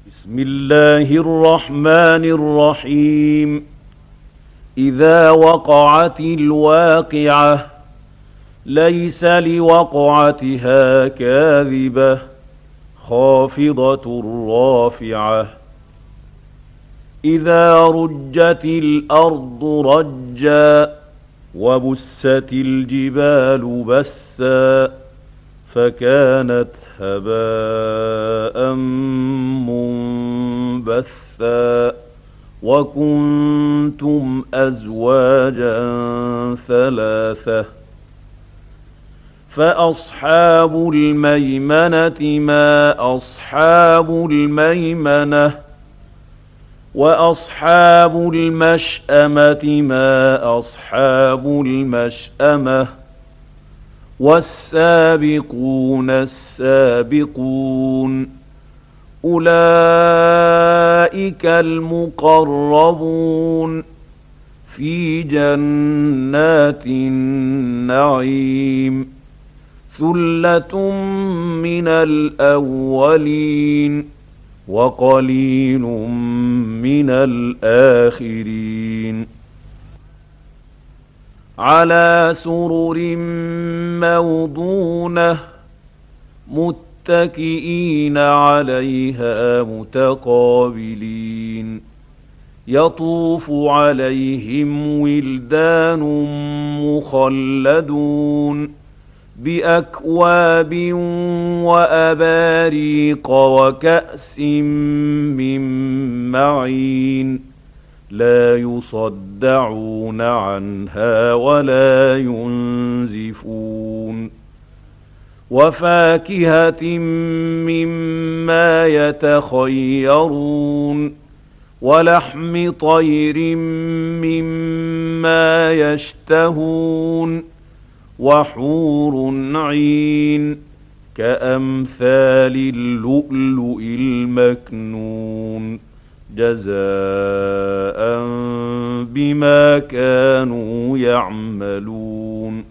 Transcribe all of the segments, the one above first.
بسم الله الرحمن الرحيم. إذا وقعت الواقعة ليس لوقعتها كاذبة خافضة رافعة. إذا رجت الأرض رجا وبست الجبال بسا فكانت هباء منبثا وكنتم أزواجا ثلاثة. فأصحاب الميمنة ما أصحاب الميمنة وأصحاب المشأمة ما أصحاب المشأمة والسابقون السابقون أولئك المقربون في جنات النعيم ثلة من الأولين وقليل من الآخرين. على سرر موضونة متكئين عليها متقابلين يطوف عليهم ولدان مخلدون بأكواب وأباريق وكأس من معين لا يصدعون عنها ولا ينزفون وفاكهة مما يتخيرون ولحم طير مما يشتهون وحور عين كأمثال اللؤلؤ المكنون جزاء بما كانوا يعملون.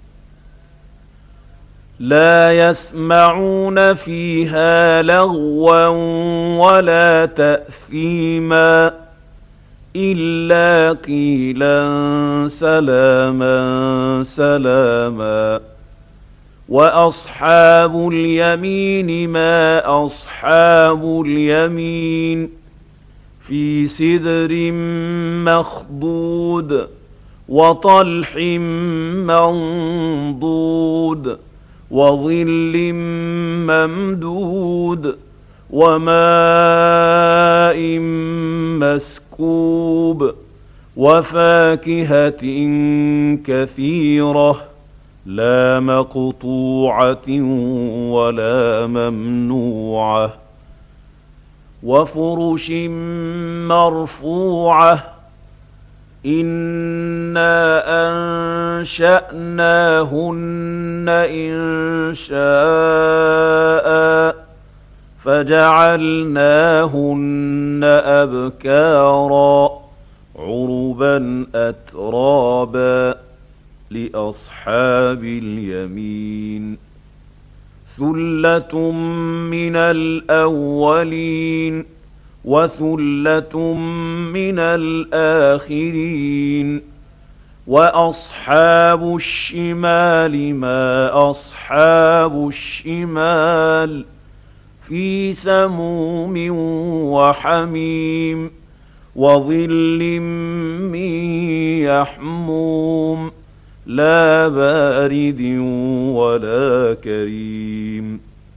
لا يسمعون فيها لغوا ولا تأثيما إلا قيلا سلاما سلاما. وأصحاب اليمين ما أصحاب اليمين في سدر مخضود وطلح منضود وظل ممدود وماء مسكوب وفاكهة كثيرة لا مقطوعة ولا ممنوعة وفرش مرفوعة إنا أنشأناهن إنشاء فجعلناهن أبكارا عربا أترابا لأصحاب اليمين ثلة من الأولين وثلة من الآخرين. وأصحاب الشمال ما أصحاب الشمال في سموم وحميم وظل من يحموم لا بارد ولا كريم.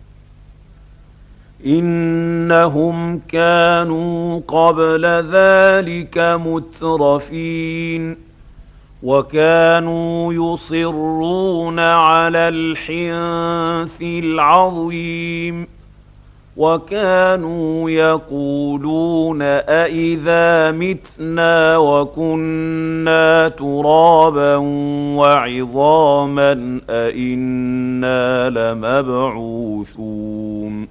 إنهم كانوا قبل ذلك مترفين وكانوا يصرون على الحنث العظيم وكانوا يقولون أإذا متنا وكنا ترابا وعظاما أإنا لمبعوثون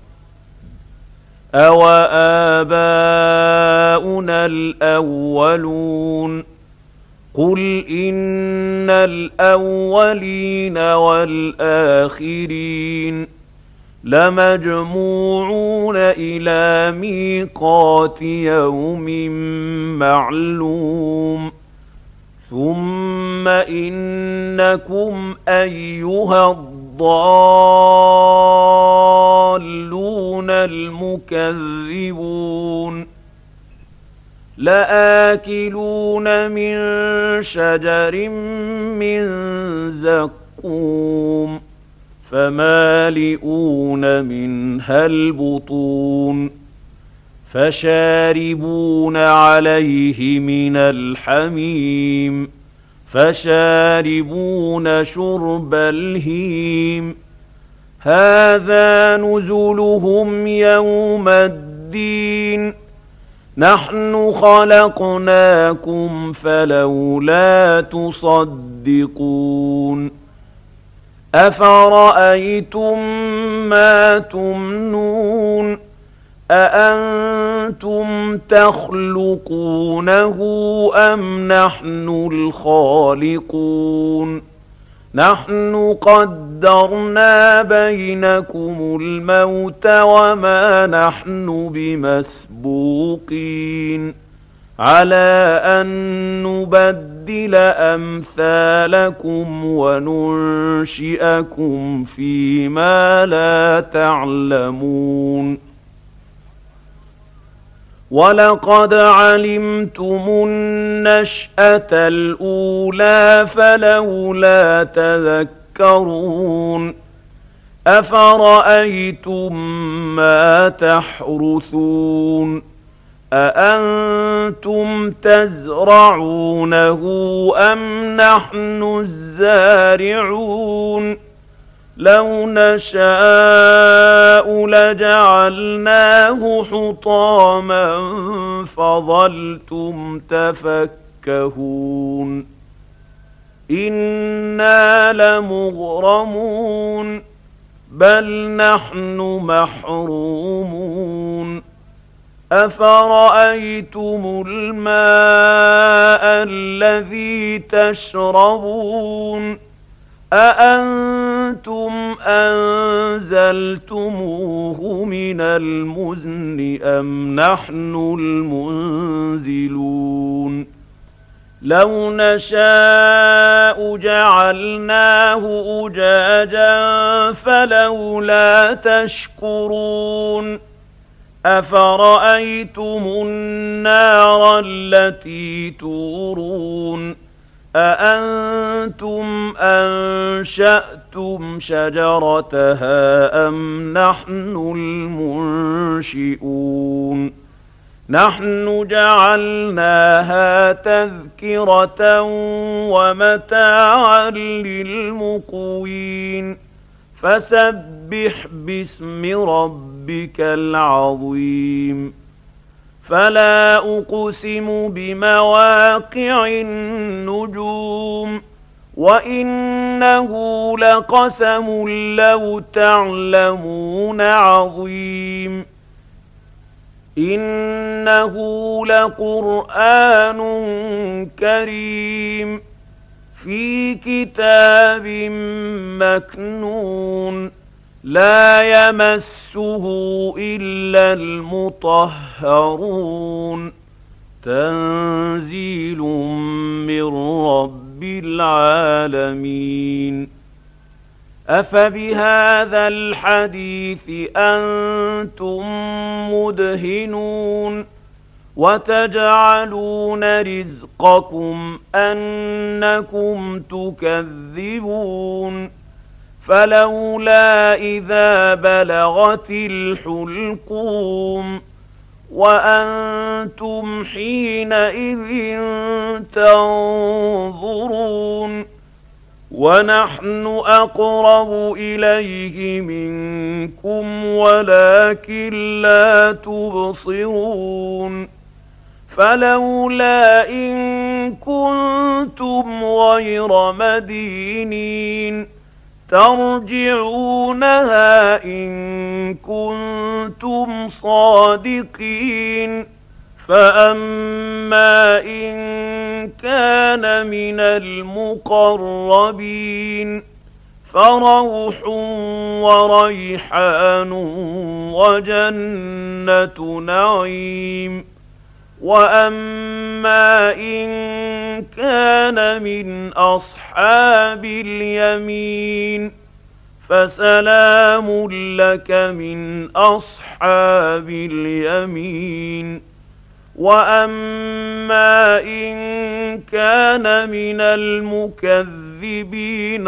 أوآباؤنا الأولون قل إن الأولين والآخرين لمجموعون إلى ميقات يوم معلوم ثم إنكم أيها الضالون المكذبون لآكلون من شجر من زقوم فمالئون منها البطون فشاربون عليه من الحميم فشاربون شرب الهيم هذا نزلهم يوم الدين نحن خلقناكم فلولا تصدقون أفرأيتم ما تمنون أأنتم تخلقونه أم نحن الخالقون نحن قدرنا بينكم الموت وما نحن بمسبوقين على أن نبدل أمثالكم وننشئكم فيما لا تعلمون ولقد علمتم النشأة الأولى فلولا تذكرون أفرأيتم ما تحرثون أأنتم تزرعونه أم نحن الزارعون لو نشاء لجعلناه حطاما فظلتم تفكهون إنا لمغرمون بل نحن محرومون أفرأيتم الماء الذي تشربون أأنتم أنزلتموه من المزن أم نحن المنزلون لو نشاء جعلناه أجاجا فلولا تشكرون أفرأيتم النار التي تورون أأنتم أنشأتم شجرتها أم نحن المنشئون نحن جعلناها تذكرة ومتاعا للمقوين فسبح باسم ربك العظيم فلا أقسم بمواقع النجوم وإنه لقسم لو تعلمون عظيم إنه لقرآن كريم في كتاب مكنون لا يمسه إلا المطهرون تنزيل من رب العالمين أفبهذا الحديث أنتم مدهنون وتجعلون رزقكم أنكم تكذبون فلولا إذا بلغت الحلقوم وأنتم حينئذ تنظرون ونحن أقرب إليه منكم ولكن لا تبصرون فلولا إن كنتم غير مدينين ترجعونها إن كنتم صادقين فأما إن كان من المقربين فروح وريحان وجنة نعيم. وأما إن كان من أصحاب اليمين فسلام لك من أصحاب اليمين. وأما إن كان من المكذبين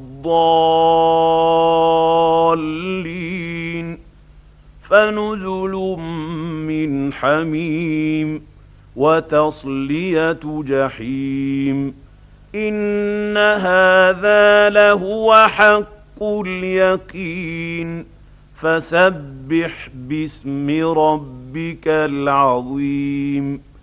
الضالين فنزل من حميم وتصلية جحيم. إن هذا لهو حق اليقين فسبح باسم ربك العظيم.